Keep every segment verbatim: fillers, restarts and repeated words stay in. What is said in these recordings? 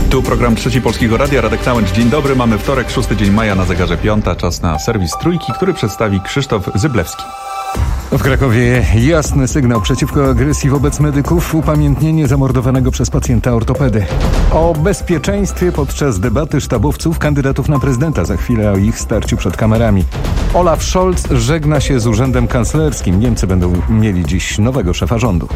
Tu program Trzeci Polskiego Radia, Radek Całęcz. Dzień dobry, mamy wtorek, szósty dzień maja, na zegarze piąta. Czas na serwis Trójki, który przedstawi Krzysztof Zyblewski. W Krakowie jasny sygnał przeciwko agresji wobec medyków, upamiętnienie zamordowanego przez pacjenta ortopedy. O bezpieczeństwie podczas debaty sztabowców kandydatów na prezydenta. Za chwilę o ich starciu przed kamerami. Olaf Scholz żegna się z urzędem kanclerskim. Niemcy będą mieli dziś nowego szefa rządu.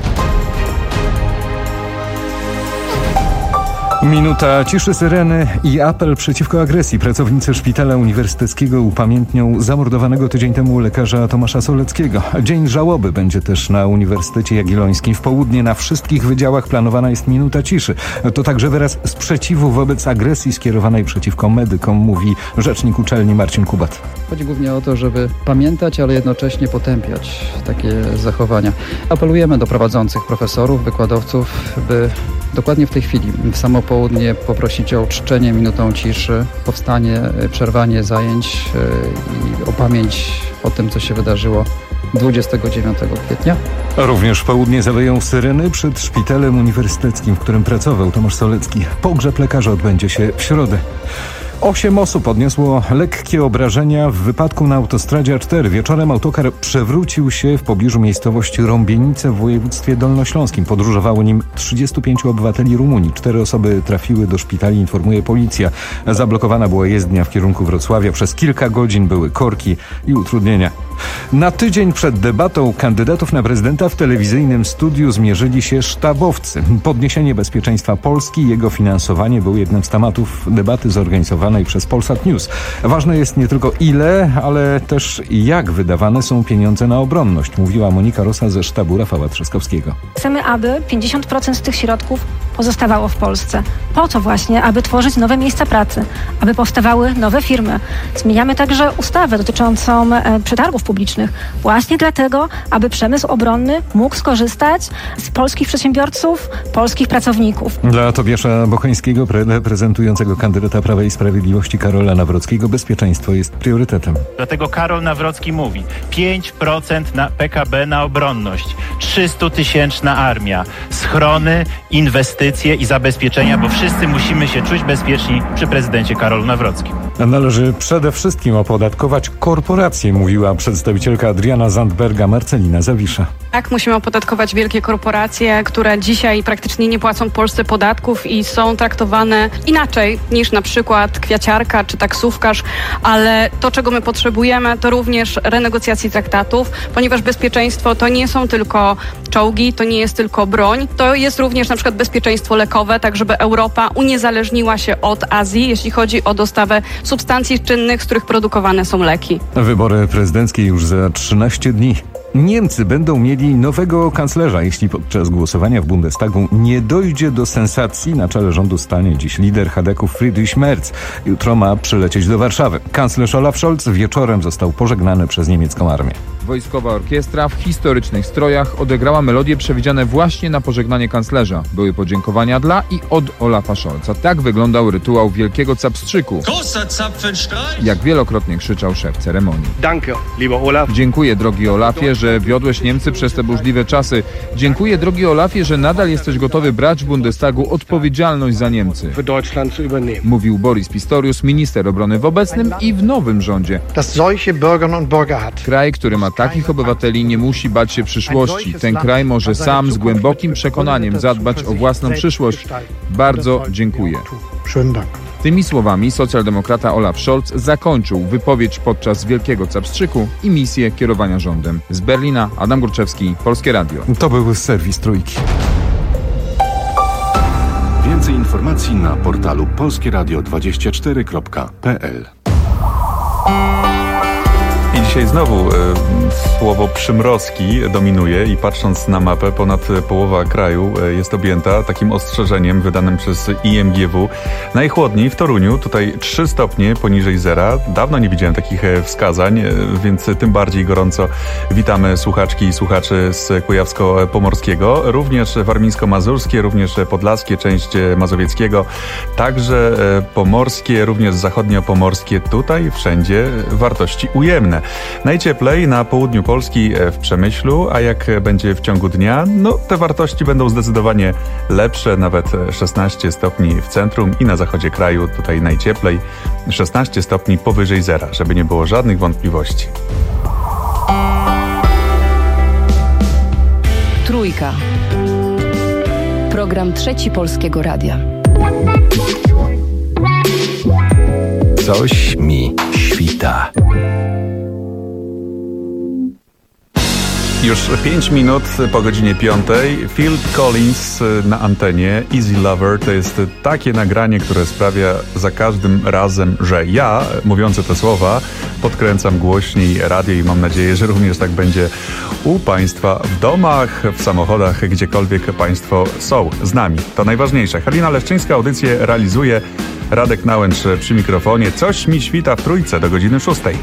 Minuta ciszy, syreny i apel przeciwko agresji. Pracownicy Szpitala Uniwersyteckiego upamiętnią zamordowanego tydzień temu lekarza Tomasza Soleckiego. Dzień żałoby będzie też na Uniwersytecie Jagiellońskim. W południe na wszystkich wydziałach planowana jest minuta ciszy. To także wyraz sprzeciwu wobec agresji skierowanej przeciwko medykom, mówi rzecznik uczelni Marcin Kubat. Chodzi głównie o to, żeby pamiętać, ale jednocześnie potępiać takie zachowania. Apelujemy do prowadzących profesorów, wykładowców, by dokładnie w tej chwili, w samo południe, poprosić o uczczenie minutą ciszy, powstanie, przerwanie zajęć i o pamięć o tym, co się wydarzyło dwudziestego dziewiątego kwietnia. Również w południe zawyją syreny przed Szpitalem Uniwersyteckim, w którym pracował Tomasz Solecki. Pogrzeb lekarza odbędzie się w środę. Osiem osób odniosło lekkie obrażenia w wypadku na autostradzie A cztery. Wieczorem autokar przewrócił się w pobliżu miejscowości Rąbienice w województwie dolnośląskim. Podróżowało nim trzydziestu pięciu obywateli Rumunii. Cztery osoby trafiły do szpitali, informuje policja. Zablokowana była jezdnia w kierunku Wrocławia. Przez kilka godzin były korki i utrudnienia. Na tydzień przed debatą kandydatów na prezydenta w telewizyjnym studiu zmierzyli się sztabowcy. Podniesienie bezpieczeństwa Polski i jego finansowanie był jednym z tematów debaty zorganizowanej przez Polsat News. Ważne jest nie tylko ile, ale też jak wydawane są pieniądze na obronność, mówiła Monika Rosa ze sztabu Rafała Trzaskowskiego. Chcemy, aby pięćdziesiąt procent z tych środków pozostawało w Polsce. Po to właśnie, aby tworzyć nowe miejsca pracy, aby powstawały nowe firmy. Zmieniamy także ustawę dotyczącą e, przetargów publicznych. Właśnie dlatego, aby przemysł obronny mógł skorzystać z polskich przedsiębiorców, polskich pracowników. Dla Tobiasza Bocheńskiego, reprezentującego kandydata Prawa i Sprawiedliwości Karola Nawrockiego, bezpieczeństwo jest priorytetem. Dlatego Karol Nawrocki mówi pięć procent na P K B na obronność, trzystutysięczna armia, schrony, inwestycje i zabezpieczenia, bo wszyscy musimy się czuć bezpieczni przy prezydencie Karolu Nawrockim. Należy przede wszystkim opodatkować korporacje, mówiła przedstawicielka Adriana Zandberga Marcelina Zawisza. Tak, musimy opodatkować wielkie korporacje, które dzisiaj praktycznie nie płacą w Polsce podatków i są traktowane inaczej niż na przykład kwiaciarka czy taksówkarz, ale to, czego my potrzebujemy, to również renegocjacji traktatów, ponieważ bezpieczeństwo to nie są tylko czołgi, to nie jest tylko broń, to jest również na przykład bezpieczeństwo lekowe, tak żeby Europa uniezależniła się od Azji, jeśli chodzi o dostawę substancji czynnych, z których produkowane są leki. Wybory prezydenckie już za trzynaście dni. Niemcy będą mieli nowego kanclerza. Jeśli podczas głosowania w Bundestagu nie dojdzie do sensacji, na czele rządu stanie dziś lider Chadeków Friedrich Merz. Jutro ma przylecieć do Warszawy. Kanclerz Olaf Scholz wieczorem został pożegnany przez niemiecką armię. Wojskowa orkiestra w historycznych strojach odegrała melodie przewidziane właśnie na pożegnanie kanclerza. Były podziękowania dla i od Olafa Scholza. Tak wyglądał rytuał Wielkiego Capstrzyku, jak wielokrotnie krzyczał szef ceremonii. Danke, lieber Olaf. Dziękuję, drogi Olafie, że wiodłeś Niemcy przez te burzliwe czasy. Dziękuję, drogi Olafie, że nadal jesteś gotowy brać w Bundestagu odpowiedzialność za Niemcy. Mówił Boris Pistorius, minister obrony w obecnym i w nowym rządzie. Kraj, który ma takich obywateli, nie musi bać się przyszłości. Ten kraj może sam z głębokim przekonaniem zadbać o własną przyszłość. Bardzo dziękuję. Tymi słowami socjaldemokrata Olaf Scholz zakończył wypowiedź podczas Wielkiego Capstrzyku i misję kierowania rządem. Z Berlina Adam Górczewski, Polskie Radio. To był serwis Trójki. Więcej informacji na portalu polskieradio dwadzieścia cztery kropka p l. I dzisiaj znowu y, słowo przymrozki dominuje i patrząc na mapę, ponad połowa kraju y, jest objęta takim ostrzeżeniem wydanym przez I M G W. Najchłodniej w Toruniu, tutaj trzy stopnie poniżej zera. Dawno nie widziałem takich wskazań, y, więc tym bardziej gorąco witamy słuchaczki i słuchaczy z Kujawsko-Pomorskiego. Również warmińsko-mazurskie, również podlaskie, część mazowieckiego, także y, pomorskie, również zachodnio-pomorskie. Tutaj wszędzie wartości ujemne. Najcieplej na południu Polski w Przemyślu, a jak będzie w ciągu dnia, no te wartości będą zdecydowanie lepsze, nawet szesnaście stopni w centrum i na zachodzie kraju, tutaj najcieplej, szesnaście stopni powyżej zera, żeby nie było żadnych wątpliwości. Trójka. Program Trzeci Polskiego Radia. Coś mi świta. Już pięć minut po godzinie piątej. Phil Collins na antenie. Easy Lover to jest takie nagranie, które sprawia za każdym razem, że ja, mówiący te słowa, podkręcam głośniej radio i mam nadzieję, że również tak będzie u Państwa w domach, w samochodach, gdziekolwiek Państwo są z nami. To najważniejsze. Halina Leszczyńska audycję realizuje. Radek Nałęcz przy mikrofonie. Coś mi świta w Trójce do godziny szóstej.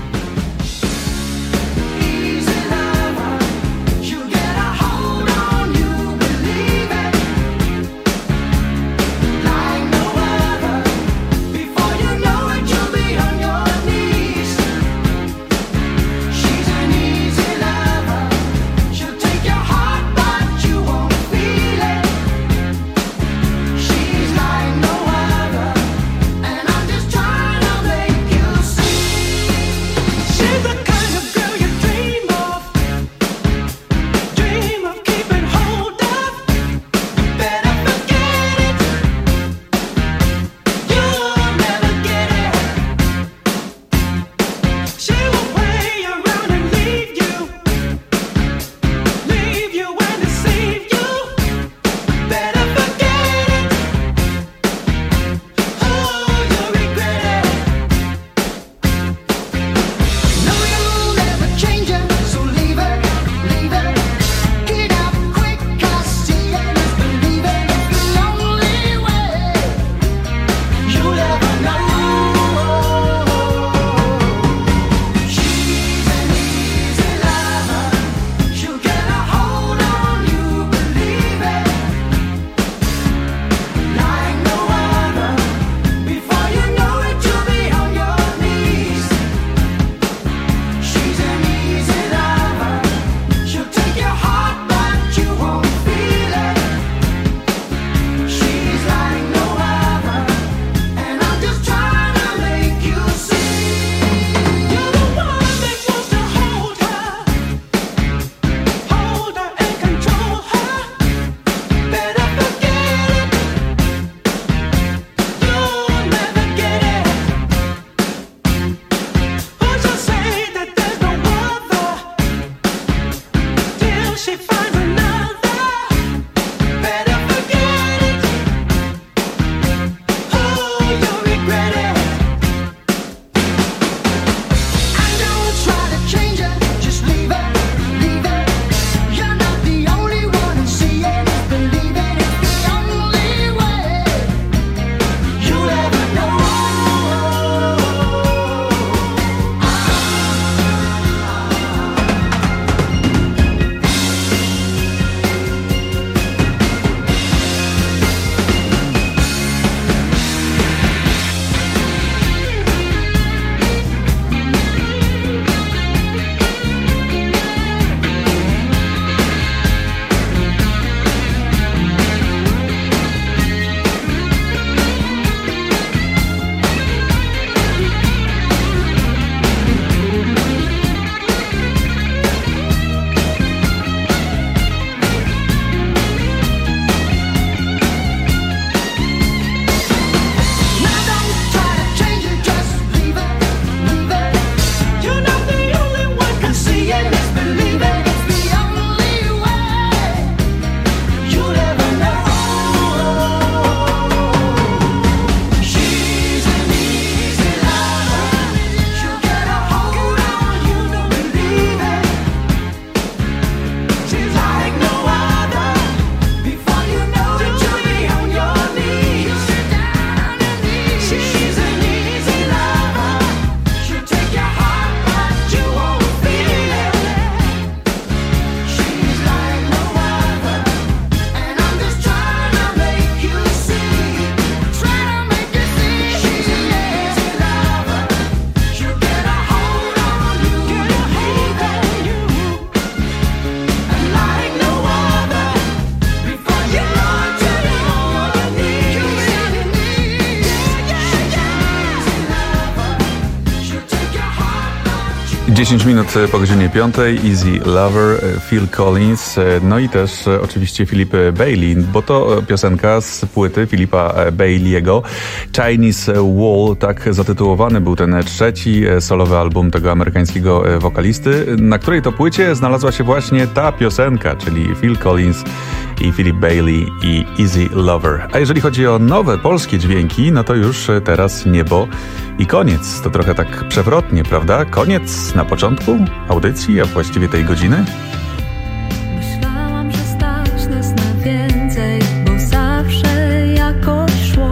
dziesięć minut po godzinie piątej, Easy Lover, Phil Collins, no i też oczywiście Philip Bailey, bo to piosenka z płyty Philipa Bailey'ego. Chinese Wall, tak zatytułowany był ten trzeci solowy album tego amerykańskiego wokalisty, na której to płycie znalazła się właśnie ta piosenka, czyli Phil Collins i Philip Bailey i Easy Lover. A jeżeli chodzi o nowe polskie dźwięki, no to już teraz niebo i koniec. To trochę tak przewrotnie, prawda? Koniec na początku audycji, a właściwie tej godziny. Myślałam, że stać nas na więcej, bo zawsze jakoś szło.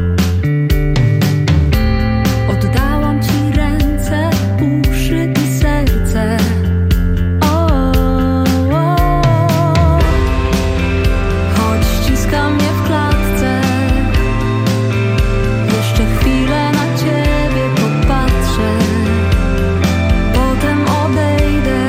Oddałam ci ręce, uszy i serce. O, o, o. Choć ściska mnie w klatce, jeszcze chwilę na ciebie popatrzę. Potem odejdę.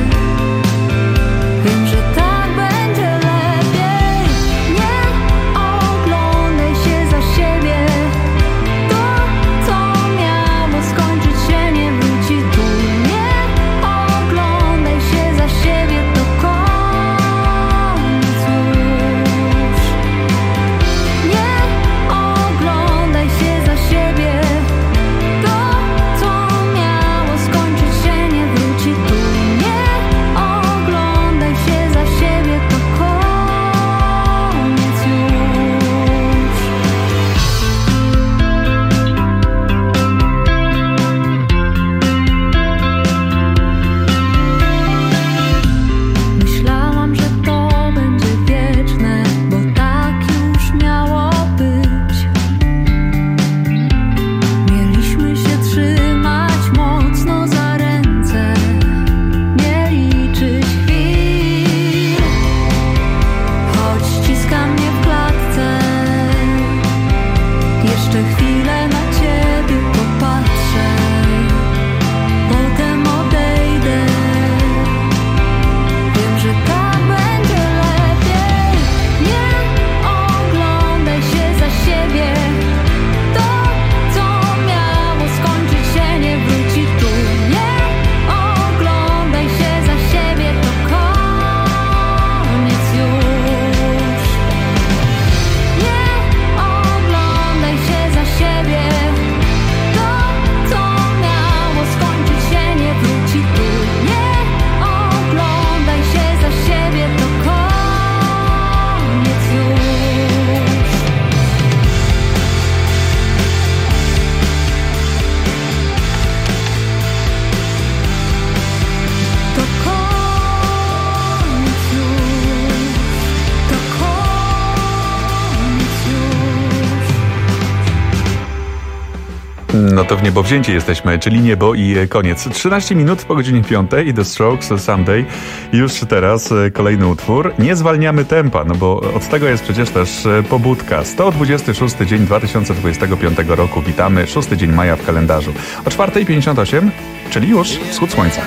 Wiem, że tak będzie lepiej. Nie oglądaj się za siebie. To, co miało skończyć się, nie wróci tu. Nie oglądaj się za siebie, to koniec już. Nie oglądaj się za siebie. To, co miało skończyć się, nie wróci tu. Nie oglądaj się za siebie, to koniec już. Myślałam, że to będzie wieczne, bo tak już miało być. Mieliśmy się trzymać mocno za ręce, nie liczyć chwil. Choć ściska mnie w klatce, jeszcze chwilę na ciebie popatrzę. Potem odejdę. Wiem, że tak będzie lepiej. Nie oglądaj się za siebie. To, co miało skończyć się, nie wróci tu. Nie oglądaj się za siebie, to koniec już. Nie oglądaj się za siebie. To, co miało skończyć się, nie wróci tu. Nie oglądaj się za siebie, to koniec już. To koniec już. To koniec już. No to w niebo wzięci jesteśmy, czyli niebo i koniec. trzynaście minut po godzinie piątej i The Strokes Someday. Już teraz kolejny utwór. Nie zwalniamy tempa, no bo od tego jest przecież też pobudka. sto dwudziesty szósty dzień dwa tysiące dwudziestego piątego roku. Witamy, szósty dzień maja w kalendarzu. O czwarta pięćdziesiąt osiem, czyli już wschód słońca.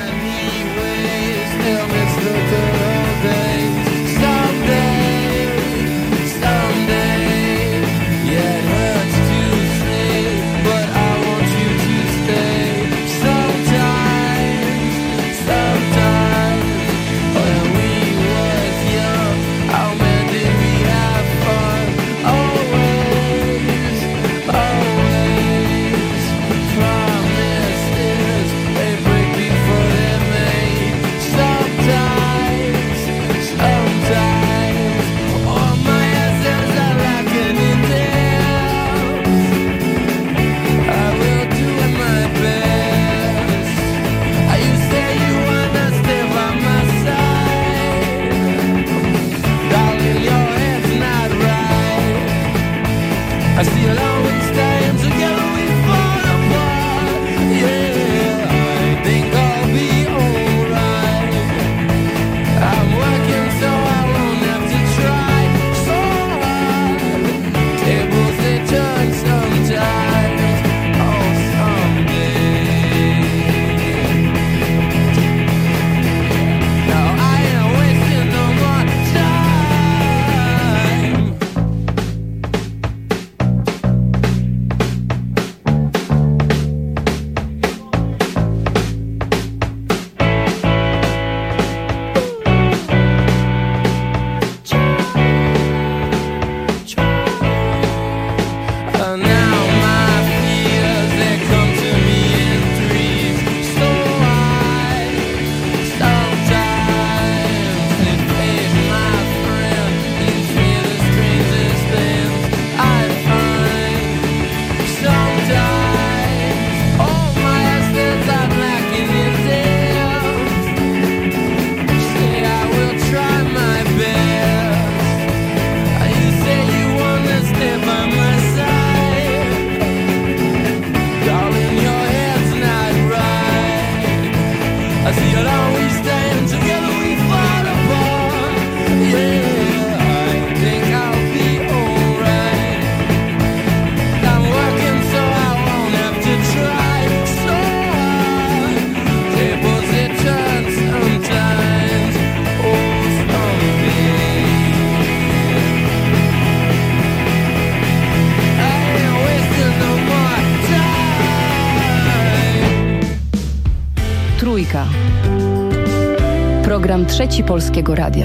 Trójka. Program Trzeci Polskiego Radia.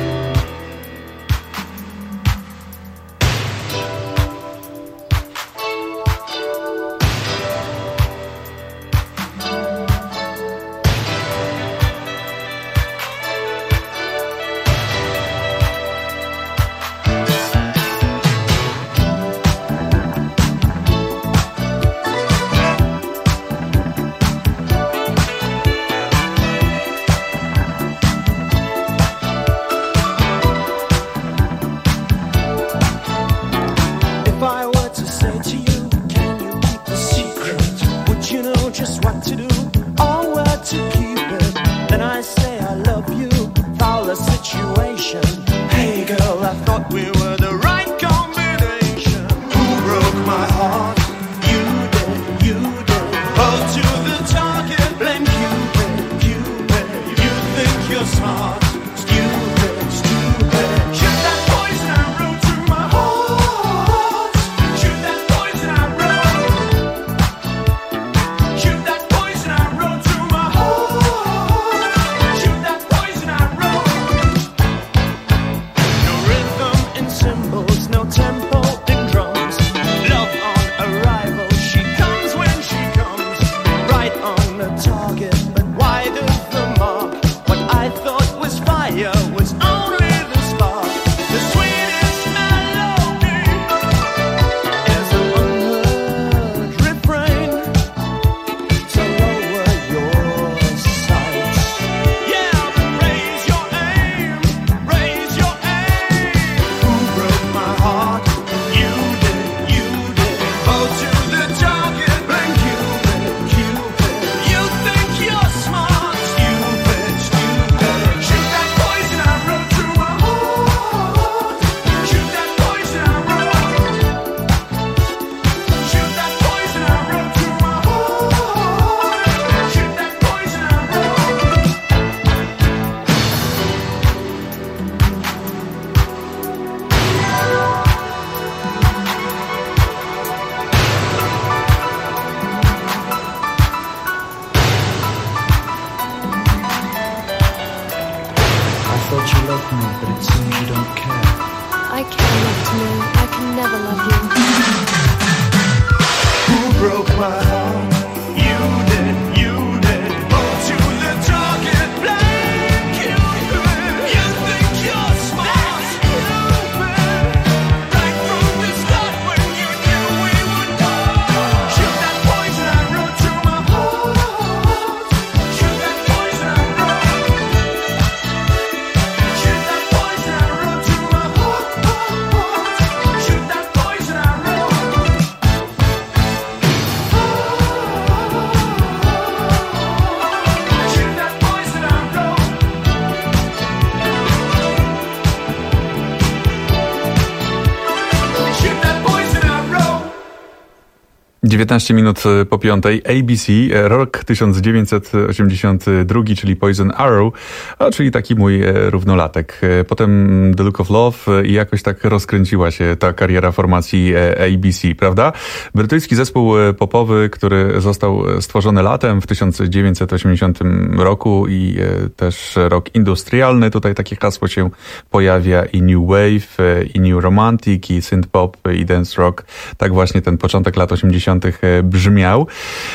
dziewiętnaście minut po piątej, A B C, rok tysiąc dziewięćset osiemdziesiąty drugi, czyli Poison Arrow, a czyli taki mój równolatek. Potem The Look of Love i jakoś tak rozkręciła się ta kariera formacji A B C, prawda? Brytyjski zespół popowy, który został stworzony latem w tysiąc dziewięćset osiemdziesiątym roku i też rok industrialny. Tutaj takie hasło się pojawia i New Wave, i New Romantic, i Synth Pop, i Dance Rock. Tak właśnie ten początek lat osiemdziesiątych brzmiał.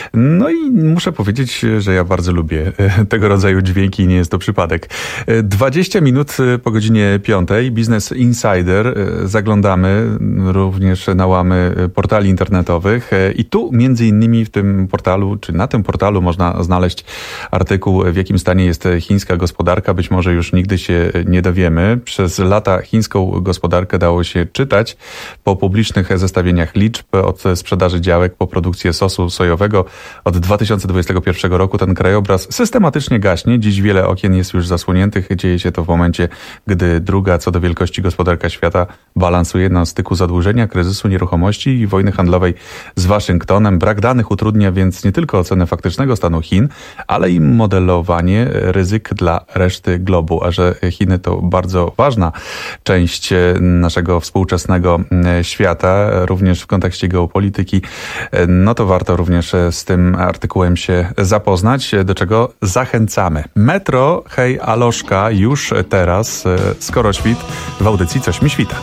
No i muszę powiedzieć, że ja bardzo lubię tego rodzaju dźwięki i nie jest to przypadek. dwadzieścia minut po godzinie piątej, Business Insider. Zaglądamy również na łamy portali internetowych i tu między innymi w tym portalu, czy na tym portalu można znaleźć artykuł, w jakim stanie jest chińska gospodarka. Być może już nigdy się nie dowiemy. Przez lata chińską gospodarkę dało się czytać po publicznych zestawieniach liczb, od sprzedaży działek po produkcję sosu sojowego. Od dwa tysiące dwudziestego pierwszego roku ten krajobraz systematycznie gaśnie. Dziś wiele okien jest już zasłoniętych. Dzieje się to w momencie, gdy druga co do wielkości gospodarka świata balansuje na styku zadłużenia, kryzysu nieruchomości i wojny handlowej z Waszyngtonem. Brak danych utrudnia więc nie tylko ocenę faktycznego stanu Chin, ale i modelowanie ryzyk dla reszty globu. A że Chiny to bardzo ważna część naszego współczesnego świata, również w kontekście geopolityki, no to warto również z tym artykułem się zapoznać, do czego zachęcamy. Metro, hej Aloszka, już teraz, skoro świt, w audycji Coś mi świta.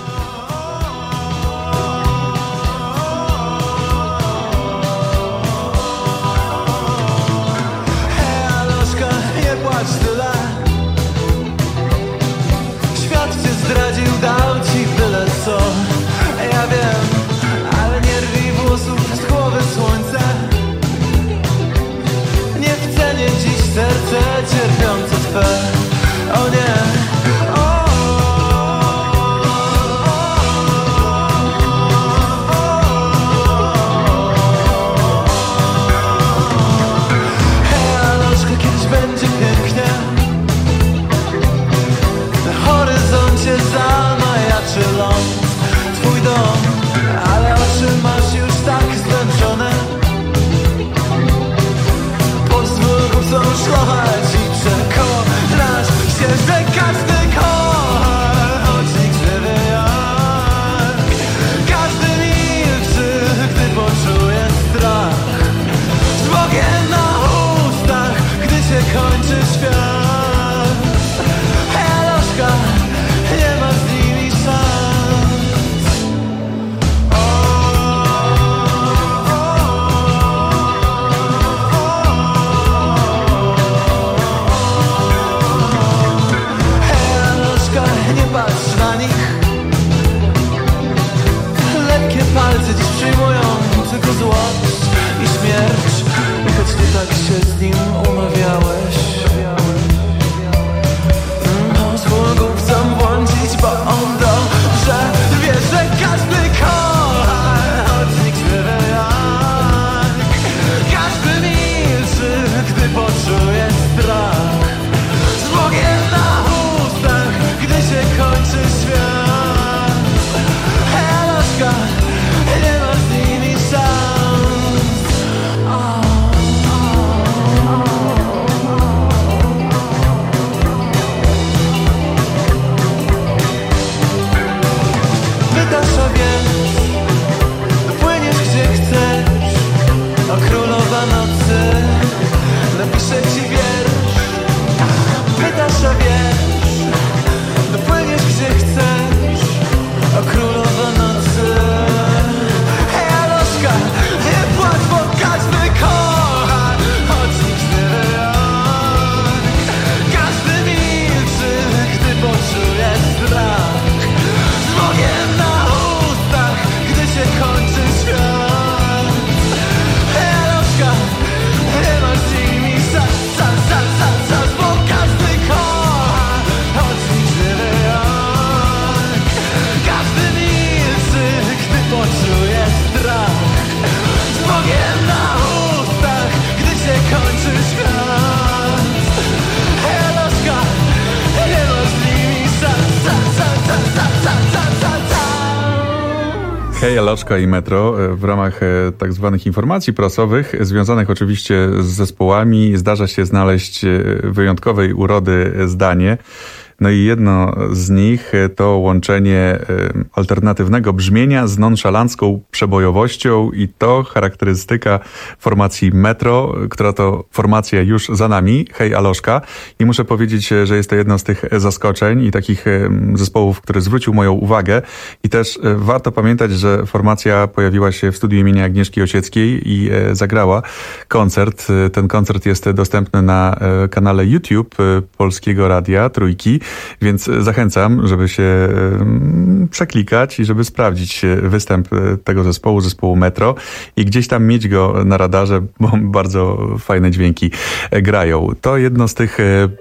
Hej Aloszka i Metro w ramach tak zwanych informacji prasowych, związanych oczywiście z zespołami, zdarza się znaleźć wyjątkowej urody zdanie. No i jedno z nich to łączenie alternatywnego brzmienia z nonszalancką przebojowością i to charakterystyka formacji Metro, która to formacja już za nami. Hej Aloszka. I muszę powiedzieć, że jest to jedno z tych zaskoczeń i takich zespołów, który zwrócił moją uwagę. I też warto pamiętać, że formacja pojawiła się w studiu imienia Agnieszki Osieckiej i zagrała koncert. Ten koncert jest dostępny na kanale YouTube Polskiego Radia Trójki. Więc zachęcam, żeby się przeklikać i żeby sprawdzić występ tego zespołu, zespołu Metro i gdzieś tam mieć go na radarze, bo bardzo fajne dźwięki grają. To jedno z tych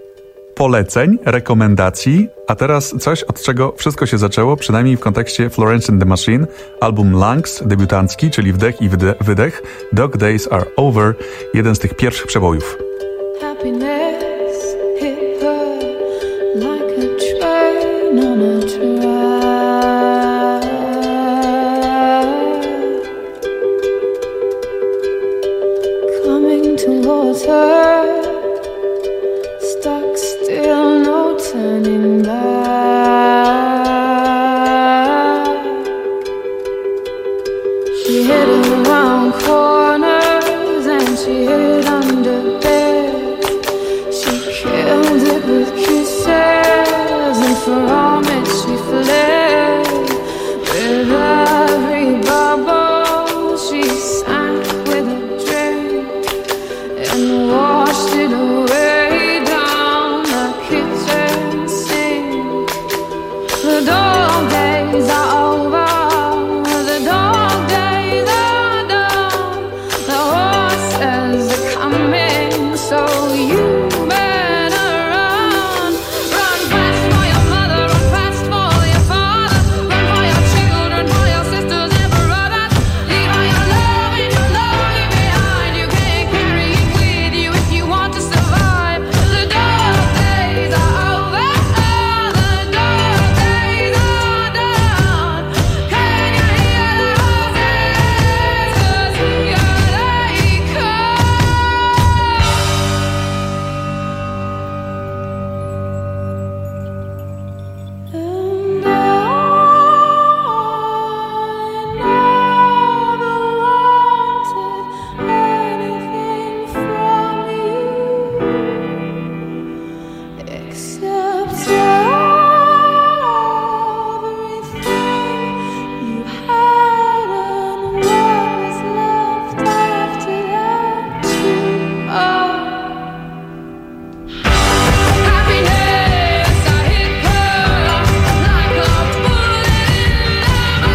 poleceń, rekomendacji, a teraz coś, od czego wszystko się zaczęło, przynajmniej w kontekście Florence and the Machine, album Lungs, debiutancki, czyli wdech i wydech, Dog Days Are Over, jeden z tych pierwszych przebojów. On a track, coming towards her, stuck still, no turning back. She slid around corners and she hid under bed. She killed it with kisses, and from it she fled. With every bubble she sank with a drink and washed it away down the kitchen sink. The dog days are over, the dog days are done. The horses are coming, so you better run. Run fast for your mother, run fast for your father, run for your children, for your sisters and brothers. Leave all your love and your longing behind. You can't carry it with you if you want to survive. The dog days are over, the dog days are done. Can you hear the horses? 'Cause here they come. And I never wanted anything from you except everything you had and what was left after that too. Oh. Happiness, I hit her like a bullet in the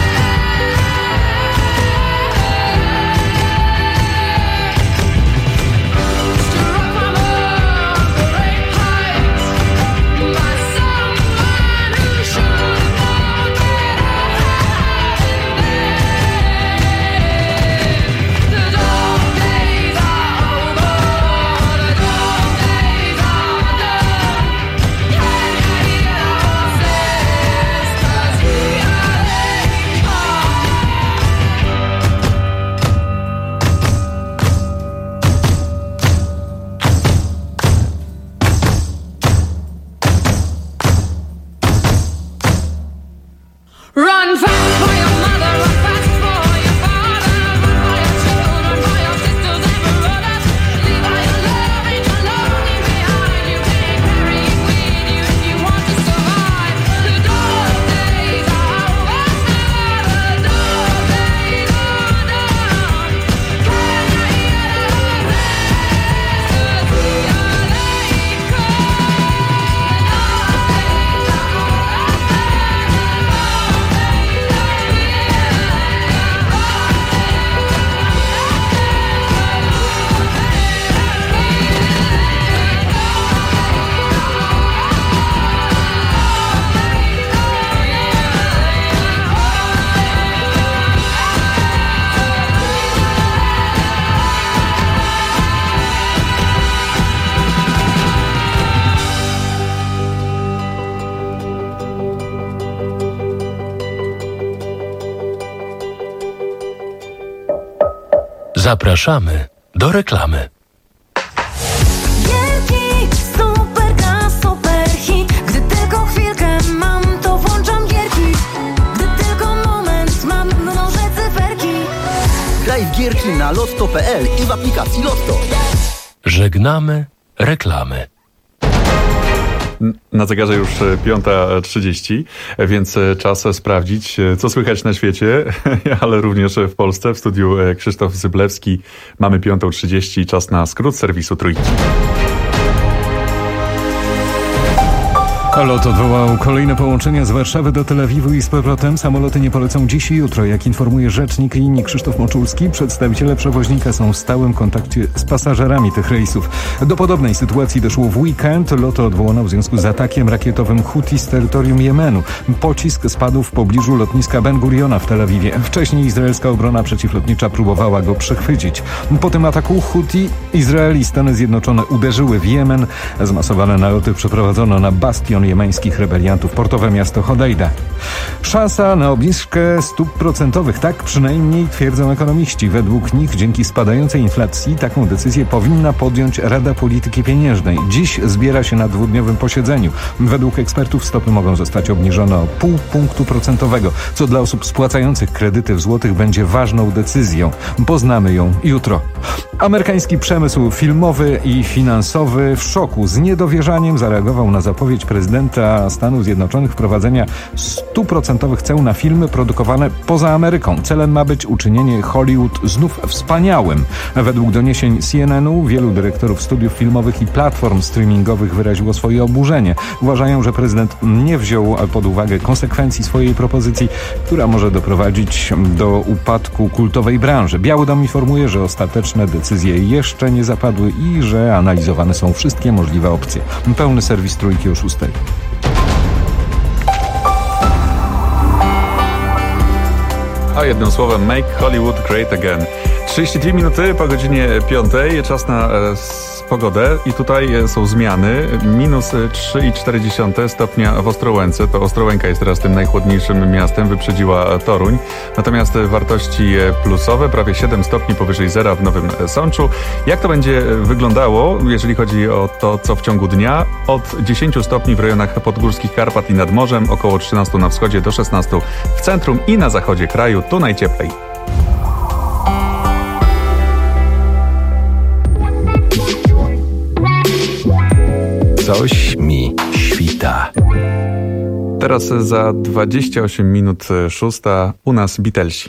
back. Struck from a great height by someone who should have known better. The dog days are over, the dog days are done. Can you hear the horses? 'Cause here they come. Run fast for your mother, run fast for your father, run for your children, for your sisters and brothers. Leave all your love and your longing behind. You can't carry it with you if you want to survive. The dog days are over, the dog days are done. Can you hear the horses? 'Cause here they come. The dog days are over. Zapraszamy do reklamy. Gierki, super, super hit. Gdy tylko chwilkę mam, to włączam gierki. Gdy tylko moment mam, mnożę cyferki. Graj w gierki na lotto kropka p l i w aplikacji Lotto. Żegnamy reklamy. Na zegarze już piąta trzydzieści, więc czas sprawdzić, co słychać na świecie, ale również w Polsce. W studiu Krzysztof Zyblewski. Mamy piąta trzydzieści, czas na skrót serwisu Trójki. LOT odwołał kolejne połączenia z Warszawy do Tel Awiwu i z powrotem. Samoloty nie polecą dziś i jutro. Jak informuje rzecznik linii Krzysztof Moczulski, przedstawiciele przewoźnika są w stałym kontakcie z pasażerami tych rejsów. Do podobnej sytuacji doszło w weekend. LOT odwołano w związku z atakiem rakietowym Huti z terytorium Jemenu. Pocisk spadł w pobliżu lotniska Ben Guriona w Tel Awiwie. Wcześniej izraelska obrona przeciwlotnicza próbowała go przechwycić. Po tym ataku Huti Izrael i Stany Zjednoczone uderzyły w Jemen. Zmasowane naloty przeprowadzono na bastion strony jemeńskich rebeliantów portowe miasto Hodejda. Szansa na obniżkę stóp procentowych, tak przynajmniej twierdzą ekonomiści. Według nich dzięki spadającej inflacji taką decyzję powinna podjąć Rada Polityki Pieniężnej. Dziś zbiera się na dwudniowym posiedzeniu. Według ekspertów stopy mogą zostać obniżone o pół punktu procentowego, co dla osób spłacających kredyty w złotych będzie ważną decyzją. Poznamy ją jutro. Amerykański przemysł filmowy i finansowy w szoku, z niedowierzaniem zareagował na zapowiedź prezydenta Stanów Zjednoczonych wprowadzenia stuprocentowych ceł na filmy produkowane poza Ameryką. Celem ma być uczynienie Hollywood znów wspaniałym. Według doniesień C N N u wielu dyrektorów studiów filmowych i platform streamingowych wyraziło swoje oburzenie. Uważają, że prezydent nie wziął pod uwagę konsekwencji swojej propozycji, która może doprowadzić do upadku kultowej branży. Biały Dom informuje, że ostateczne decyzje jeszcze nie zapadły i że analizowane są wszystkie możliwe opcje. Pełny serwis Trójki o szóstej. A jednym słowem, make Hollywood great again. trzydzieści dwie minuty po godzinie piątej, czas na e, pogodę i tutaj są zmiany. Minus trzy i cztery dziesiąte stopnia w Ostrołęce. To Ostrołęka jest teraz tym najchłodniejszym miastem, wyprzedziła Toruń. Natomiast wartości plusowe, prawie siedem stopni powyżej zera w Nowym Sączu. Jak to będzie wyglądało, jeżeli chodzi o to, co w ciągu dnia? Od dziesięciu stopni w rejonach podgórskich Karpat i nad morzem, około trzynastu na wschodzie do szesnastu w centrum i na zachodzie kraju, tu najcieplej. Coś mi świta. Teraz za dwadzieścia osiem minut szósta u nas Beatlesi.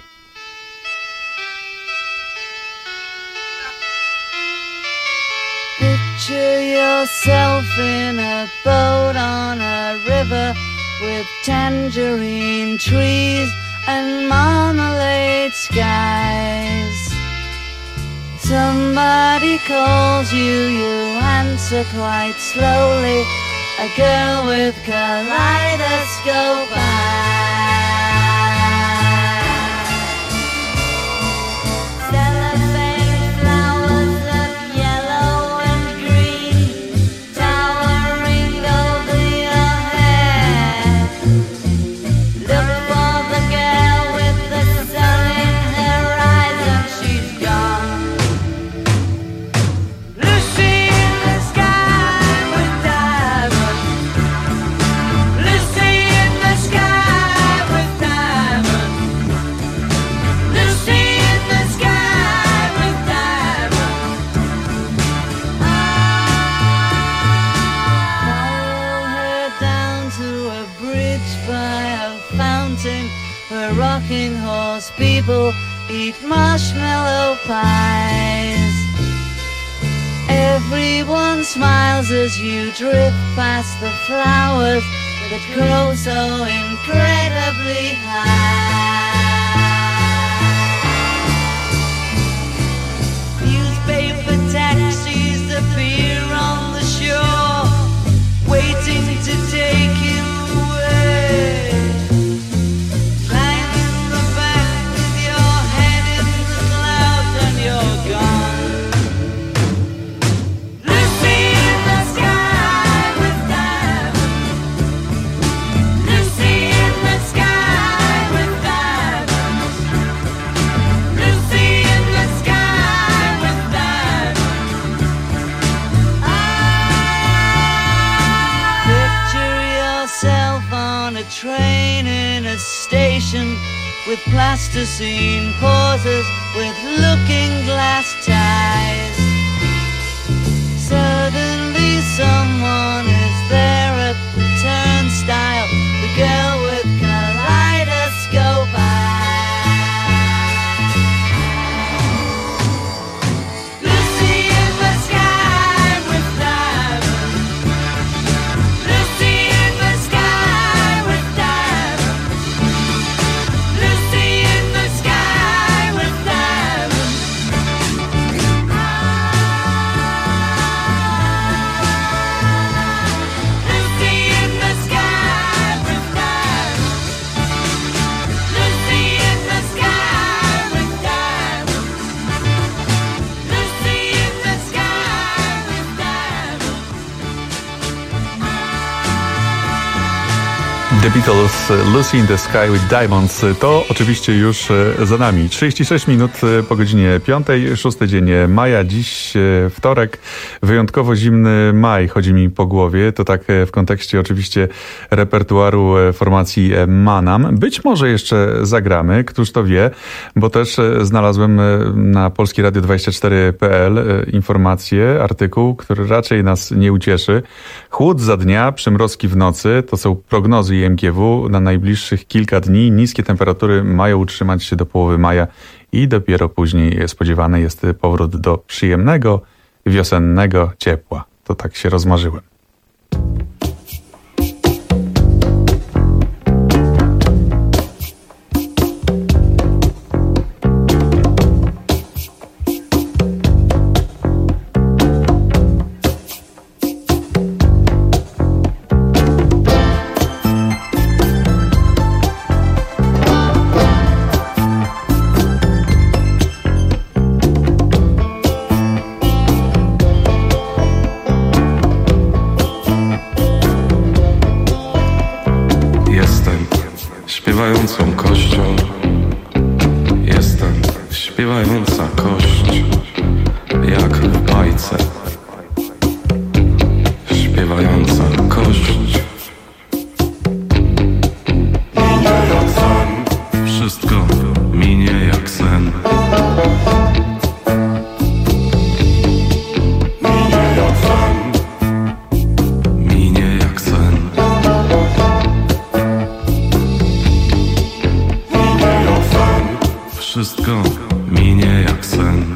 Picture yourself in a boat on a river with tangerine trees and marmalade skies. Somebody calls you, you answer quite slowly. A girl with kaleidoscope eyes. Cellophane flowers of yellow and green towering over your head. Look for the girl with the sun in her eyes and she's gone. Rocking horse people eat marshmallow pies. Everyone smiles as you drift past the flowers that grow so incredibly high. Newspaper taxis appear on the shore, waiting to take you away. Train in a station with plasticine pauses with looking glass ties. Suddenly someone is there at the turnstile, the girl with kaleidoscope eyes. Lucy in the sky with diamonds. Lucy in the sky. Lucy in the sky with diamonds. The Beatles, Lucy in the Sky with Diamonds, to oczywiście już za nami. trzydzieści sześć minut po godzinie piątej, szósty dzień maja, dziś wtorek, wyjątkowo zimny maj chodzi mi po głowie, to tak w kontekście oczywiście repertuaru formacji Manam. Być może jeszcze zagramy, któż to wie, bo też znalazłem na polskie radio dwadzieścia cztery kropka p l informację, artykuł, który raczej nas nie ucieszy. Chłód za dnia, przymrozki w nocy, to są prognozy I M G W na najbliższych kilka dni. Niskie temperatury mają utrzymać się do połowy maja i dopiero później spodziewany jest powrót do przyjemnego, wiosennego ciepła. To tak się rozmarzyłem. Śpiewającą kością, jestem śpiewająca kość, jak w bajce. Śpiewająca kość. Minie jak sen, wszystko minie jak sen. Minie jak sen, minie jak sen. Wszystko minie jak sen.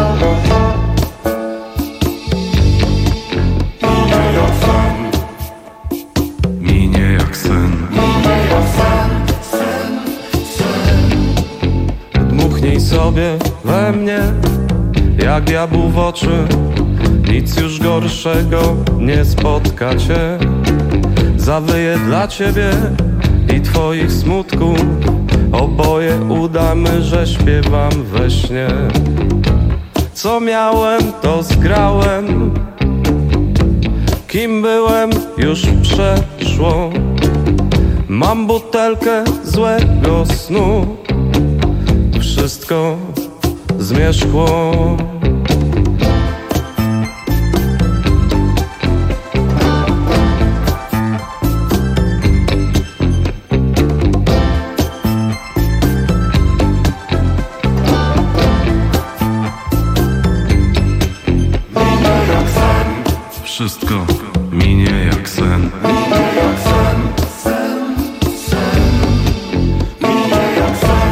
Minie jak sen. Minie jak sen. Minie jak sen. Sen, sen. Dmuchnij sobie we mnie jak diabłu w oczy. Nic już gorszego nie spotka cię. Zawyję dla ciebie i twoich smutków. Oboje udamy, że śpiewam we śnie. Co miałem, to zgrałem. Kim byłem, już przeszło. Mam butelkę złego snu. Wszystko zmierzchło. Wszystko minie jak sen. Minie jak sen, sen, sen. Minie jak sen.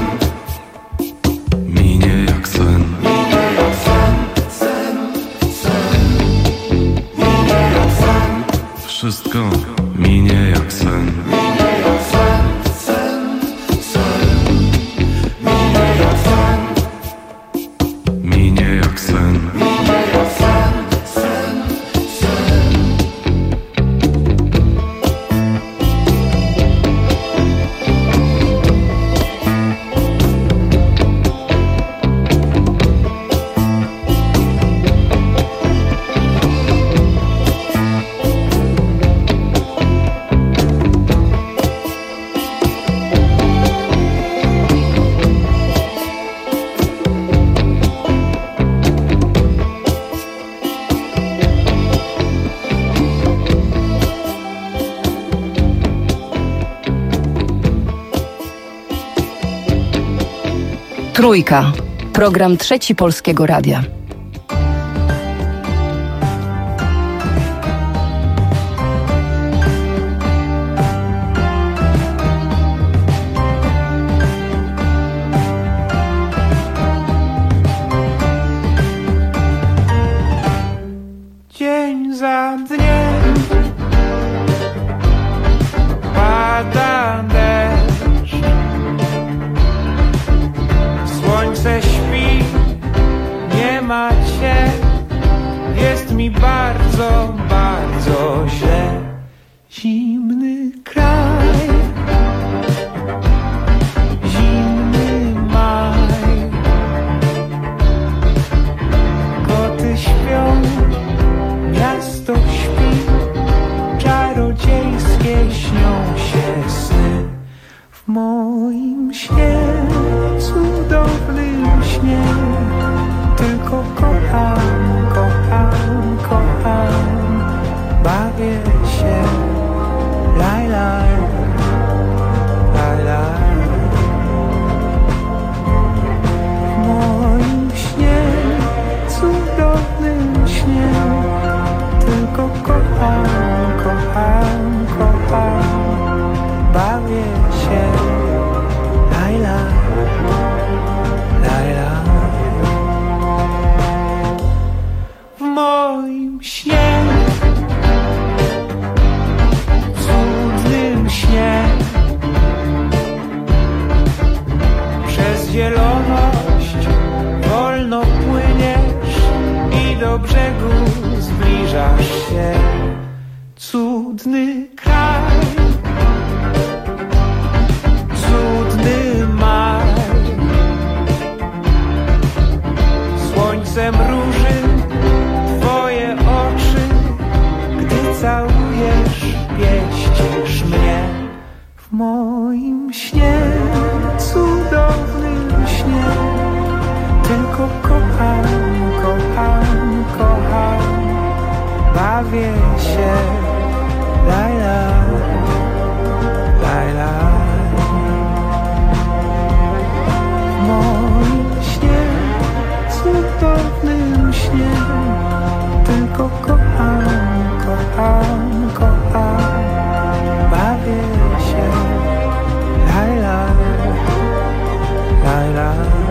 Minie jak sen. Minie jak sen, sen, sen. Minie jak sen. Wszystko minie jak sen. Minie jak sen, sen, sen. Minie jak sen. Minie jak sen. Minie jak sen, sen. Trójka. Program Trzeci Polskiego Radia. Dzień za dniem pada deszcz. Słońce śpi, nie ma cię. Jest mi bardzo, bardzo źle. Zimny kraj, zimny maj. Koty śpią, miasto śpi. Czarodziejskie śnią się sny. do brzegu zbliżasz się. Cudny kraj, cudny maj, słońcem róży twoje oczy, gdy całujesz, pieścisz mnie. W moim śnie, cudownym śnie, tylko kocham, kocham, kocham, bawię się, lajla, lajla. W moim śnie, cudownym śnie, tylko kocham, kocham, kocham, bawię się, lajla, lajla.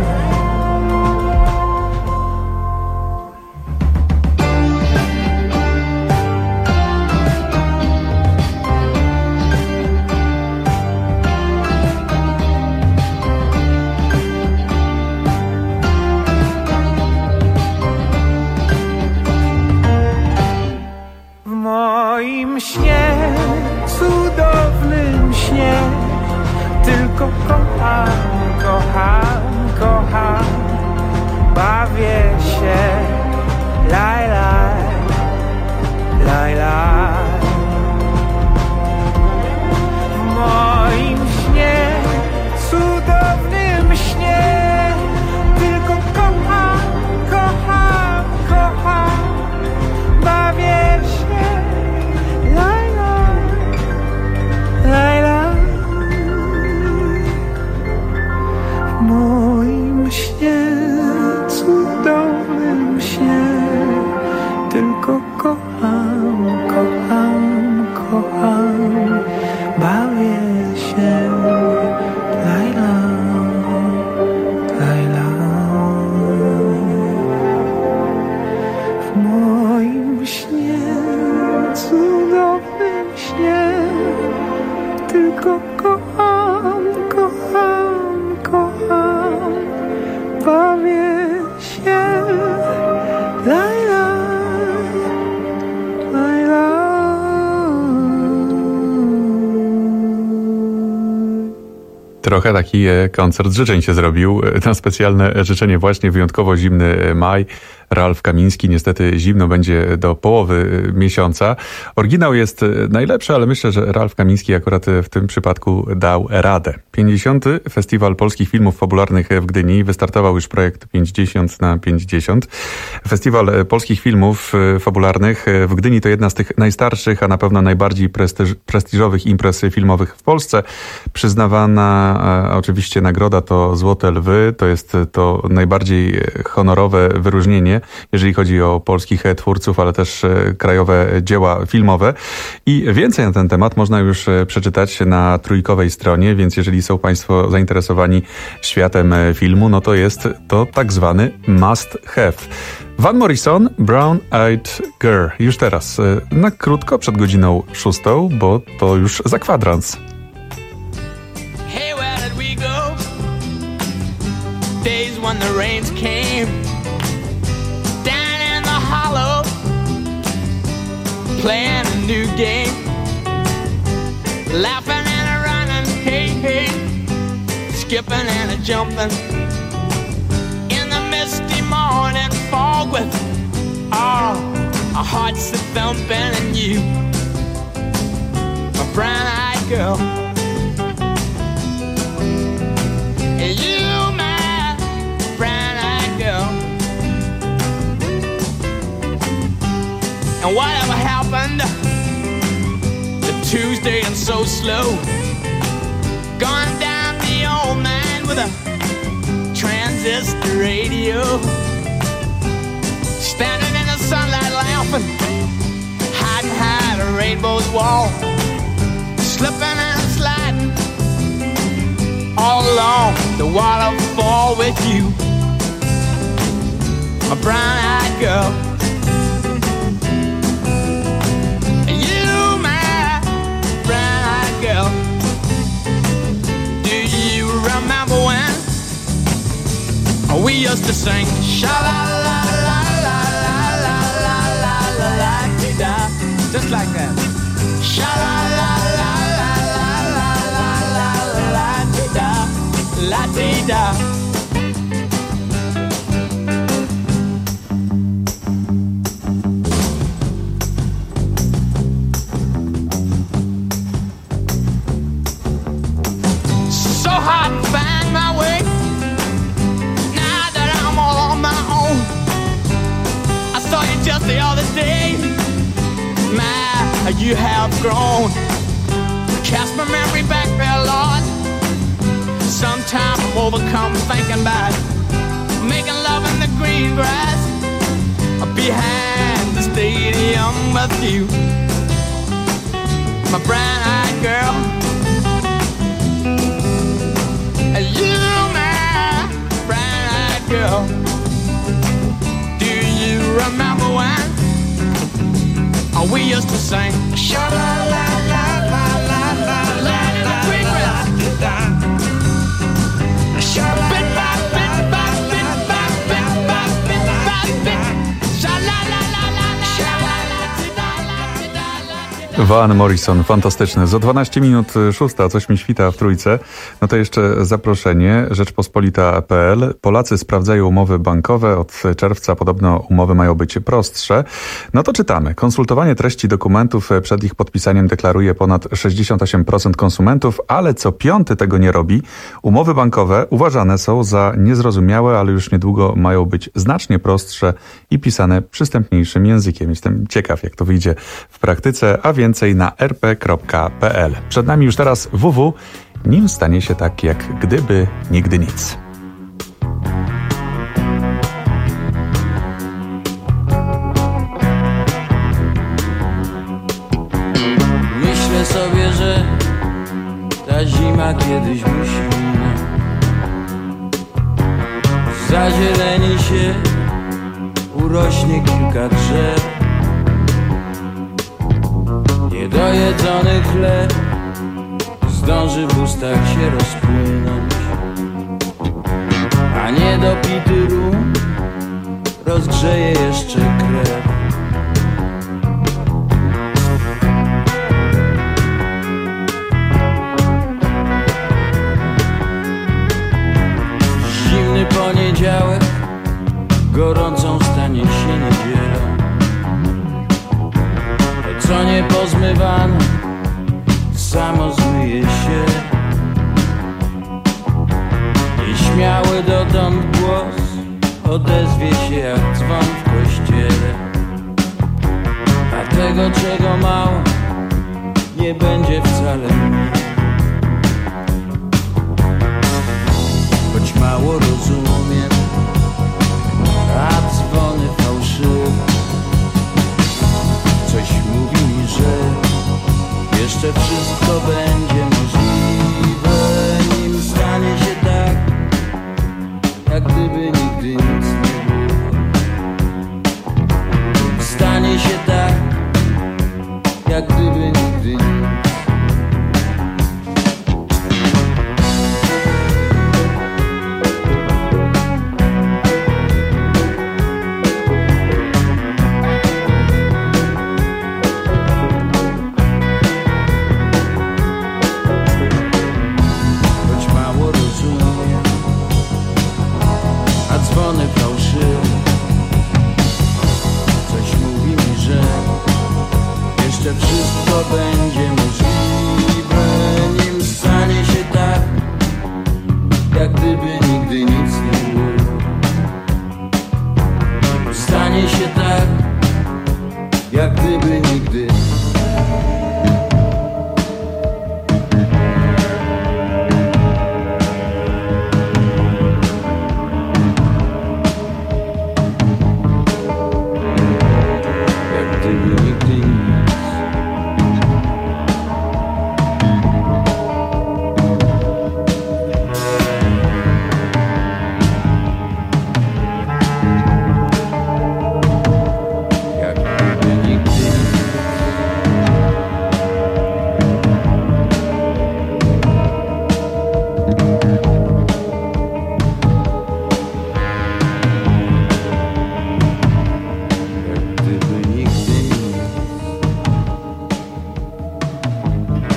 W moim śnie, cudownym śnie, tylko kocham, kocham, kocham, bawię się, laj, laj, laj, laj. W moim śnie, cudownym śnie, tylko kocham, kocham, kocham, bawię się, laj, laj, laj, laj. W moim śnie, cudownym śnie, tylko kocham, kocham, kocham, bawię się, laj, laj, laj. W moim śnie, cudownym śnie, tylko kocham, kocham, kocham, bawię się, laj, laj, laj, laj. Trochę taki e, koncert życzeń się zrobił. Na specjalne życzenie właśnie wyjątkowo zimny maj. Ralf Kamiński. Niestety zimno będzie do połowy miesiąca. Oryginał jest najlepszy, ale myślę, że Ralf Kamiński akurat w tym przypadku dał radę. pięćdziesiąty Festiwal Polskich Filmów Fabularnych w Gdyni. Wystartował już projekt pięćdziesiąt na pięćdziesiąt. Festiwal Polskich Filmów Fabularnych w Gdyni to jedna z tych najstarszych, a na pewno najbardziej prestiż, prestiżowych imprez filmowych w Polsce. Przyznawana a, oczywiście nagroda to Złote Lwy. To jest to najbardziej honorowe wyróżnienie, jeżeli chodzi o polskich twórców, ale też krajowe dzieła filmowe. I więcej na ten temat można już przeczytać na trójkowej stronie, więc jeżeli są Państwo zainteresowani światem filmu, no to jest to tak zwany must have. Van Morrison, Brown Eyed Girl. Już teraz, na krótko przed godziną szóstą, bo to już za kwadrans. Hey, where did we go? Days when the rains came down in the hollow, playing a new game, laughing and a running, hey, hey, skipping and a jumping in the misty morning fog with all our hearts a thumping, and you, my brown-eyed girl, and you, my brown-eyed girl. And whatever happened to Tuesday and so slow, gone down the old man with a transistor radio, standing in the sunlight laughing, hiding behind a rainbow's wall, slipping and sliding all along the waterfall with you, my brown-eyed girl. You, my brown-eyed girl. Do you remember when we used to sing sha la la la la la la Just like that. Sha la la la la la la la la la dee da, la dee da. So hard to find my way now that I'm all on my own. I saw you just the other day. My, you have grown. Cast my memory back there, Lord. Sometimes I'm overcome thinking about making love in the green grass behind the stadium with you, my brown-eyed girl. You, my brown-eyed girl. Do you remember when oh, we used to sing sha la la la la la la la la la sha la bit by bit by bit by bit by bit by bit sha la la la la sha la la. Van Morrison, fantastyczny. Za dwanaście minut szósta, coś mi świta w trójce. No to jeszcze zaproszenie, rzeczpospolita kropka p l. Polacy sprawdzają umowy bankowe. Od czerwca podobno umowy mają być prostsze. No to czytamy. Konsultowanie treści dokumentów przed ich podpisaniem deklaruje ponad sześćdziesiąt osiem procent konsumentów, ale co piąty tego nie robi. Umowy bankowe uważane są za niezrozumiałe, ale już niedługo mają być znacznie prostsze i pisane przystępniejszym językiem. Jestem ciekaw, jak to wyjdzie w praktyce, a więcej na r p kropka p l. Przed nami już teraz W W, nim stanie się tak jak gdyby nigdy nic. Myślę sobie, że ta zima kiedyś musi minąć. Zazieleni się, urośnie kilka drzew. Niedojedzony chleb zdąży w ustach się rozpłynąć, a niedopity rum rozgrzeje jeszcze krew. Zimny poniedziałek gorącą stanie się niedzielą. Co nie pozmywane, samo zmyje się. Nieśmiały dotąd głos odezwie się jak dzwon w kościele. A tego, czego mało, nie będzie wcale mniej. Choć mało rozumiem, a dzwony fałszywe. Coś mówi mi, że jeszcze wszystko będzie możliwe, nim stanie się tak, jak gdyby nigdy nic nie było. Stanie się tak, jak gdyby nigdy nic. Będzie możliwe, nim stanie się tak, jak gdyby nigdy nic nie było. Stanie się tak, jak gdyby nigdy. Jak gdyby nigdy nic.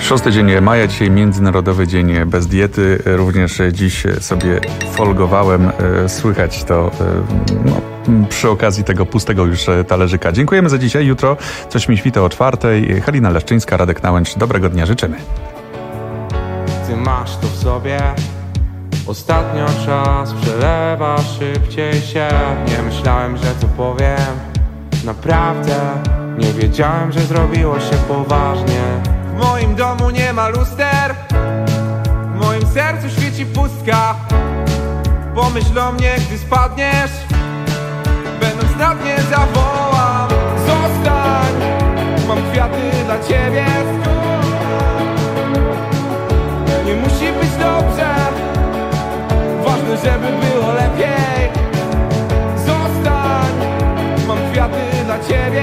Szósty dzień maja, dzisiaj Międzynarodowy Dzień Bez Diety. Również dziś sobie folgowałem. Słychać to no, przy okazji tego pustego już talerzyka. Dziękujemy za dzisiaj. Jutro coś mi świta o czwartej. Halina Leszczyńska, Radek Nałęcz. Dobrego dnia życzymy. Ty masz to w sobie. Ostatnio czas przelewa szybciej się. Nie myślałem, że to powiem. Naprawdę nie wiedziałem, że zrobiło się poważnie. W moim domu nie ma luster. W moim sercu świeci pustka. Pomyśl o mnie, gdy spadniesz. Będąc na dnie zawołam: zostań, mam kwiaty dla ciebie. Nie musi być dobrze, ważne, żeby było lepiej. Zostań, mam kwiaty dla ciebie.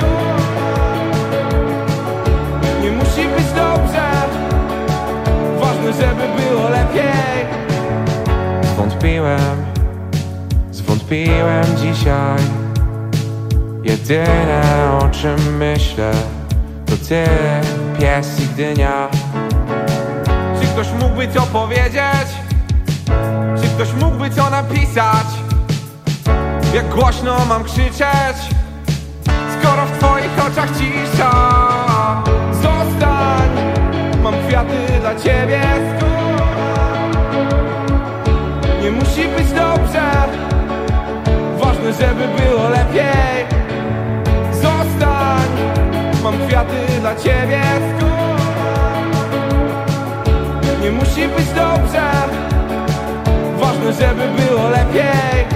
Nie musi być dobrze, ważne, żeby było lepiej. Zwątpiłem, zwątpiłem dzisiaj. Jedyne, o czym myślę, to ty, pies i dynia. Czy ktoś mógłby to powiedzieć? Czy ktoś mógłby to napisać? Jak głośno mam krzyczeć, skoro w twoich oczach cisza? Zostań, mam kwiaty dla ciebie. Nie musi być dobrze, ważne, żeby było lepiej. Zostań, mam kwiaty dla ciebie. Nie musi być dobrze, ważne, żeby było lepiej.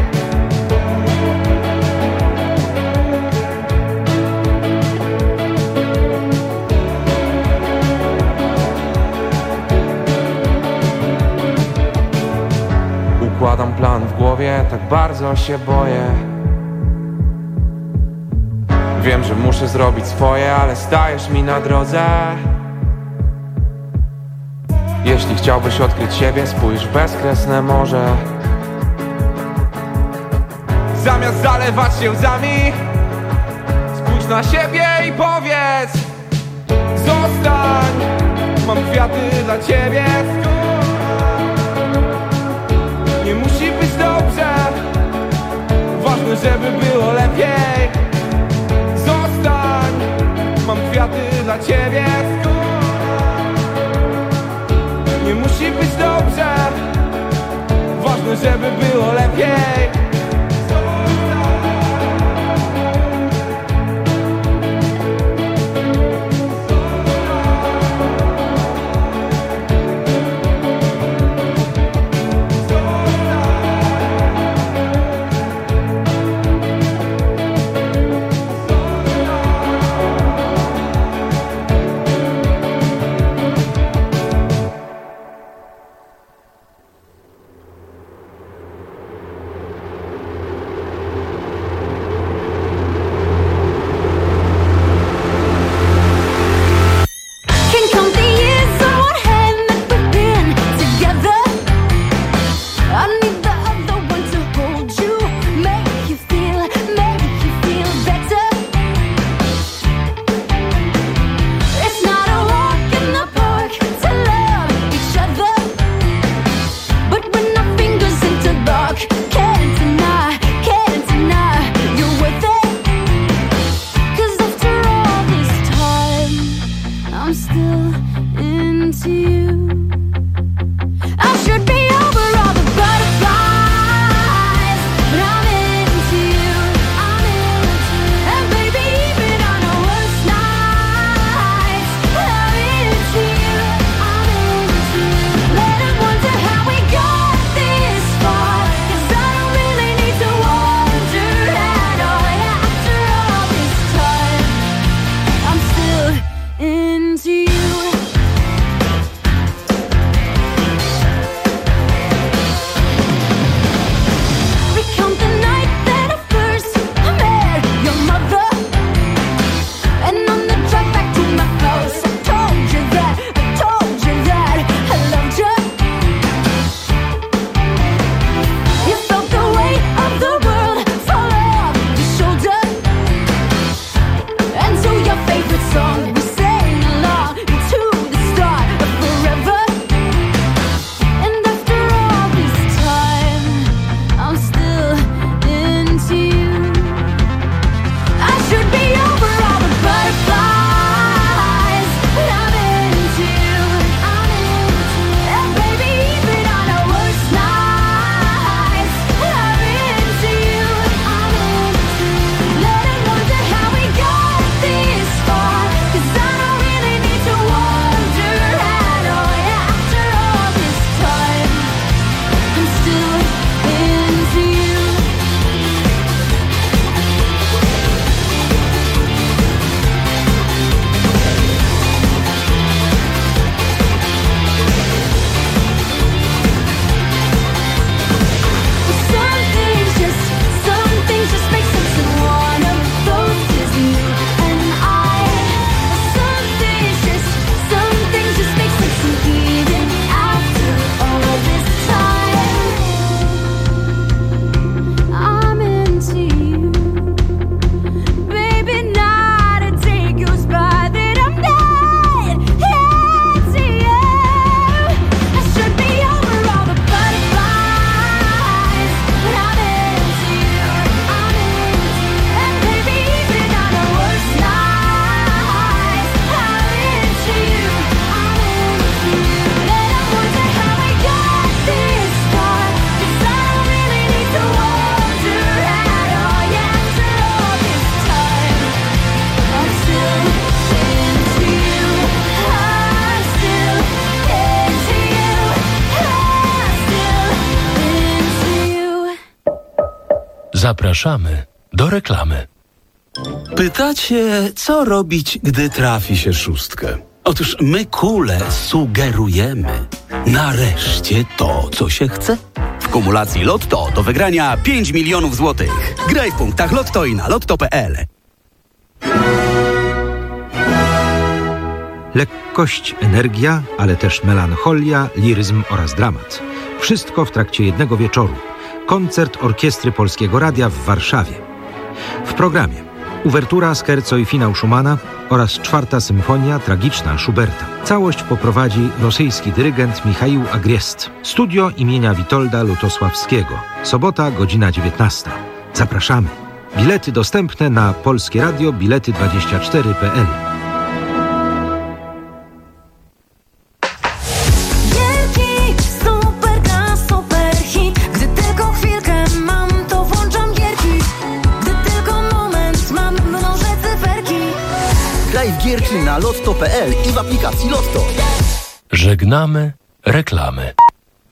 Układam plan w głowie, tak bardzo się boję. Wiem, że muszę zrobić swoje, ale stajesz mi na drodze. Jeśli chciałbyś odkryć siebie, spójrz w bezkresne morze. Zamiast zalewać się łzami, spójrz na siebie i powiedz: zostań, mam kwiaty dla ciebie. Nie musi być dobrze, ważne, żeby było lepiej. Zostań, mam kwiaty dla ciebie. Nie musi być dobrze, ważne, żeby było lepiej. Zapraszamy do reklamy. Pytacie, co robić, gdy trafi się szóstkę? Otóż my kule sugerujemy. Nareszcie to, co się chce. W kumulacji Lotto do wygrania pięć milionów złotych. Graj w punktach Lotto i na lotto kropka p l. Lekkość, energia, ale też melancholia, liryzm oraz dramat. Wszystko w trakcie jednego wieczoru. Koncert Orkiestry Polskiego Radia w Warszawie. W programie uwertura, scherzo i finał Schumana oraz czwarta symfonia tragiczna Schuberta. Całość poprowadzi rosyjski dyrygent Michaił Agriest. Studio imienia Witolda Lutosławskiego. Sobota, godzina dziewiętnasta. Zapraszamy. Bilety dostępne na Polskie Radio Bilety dwadzieścia cztery kropka p l. Graj w gierki na lotto kropka p l i w aplikacji Lotto. Żegnamy reklamy.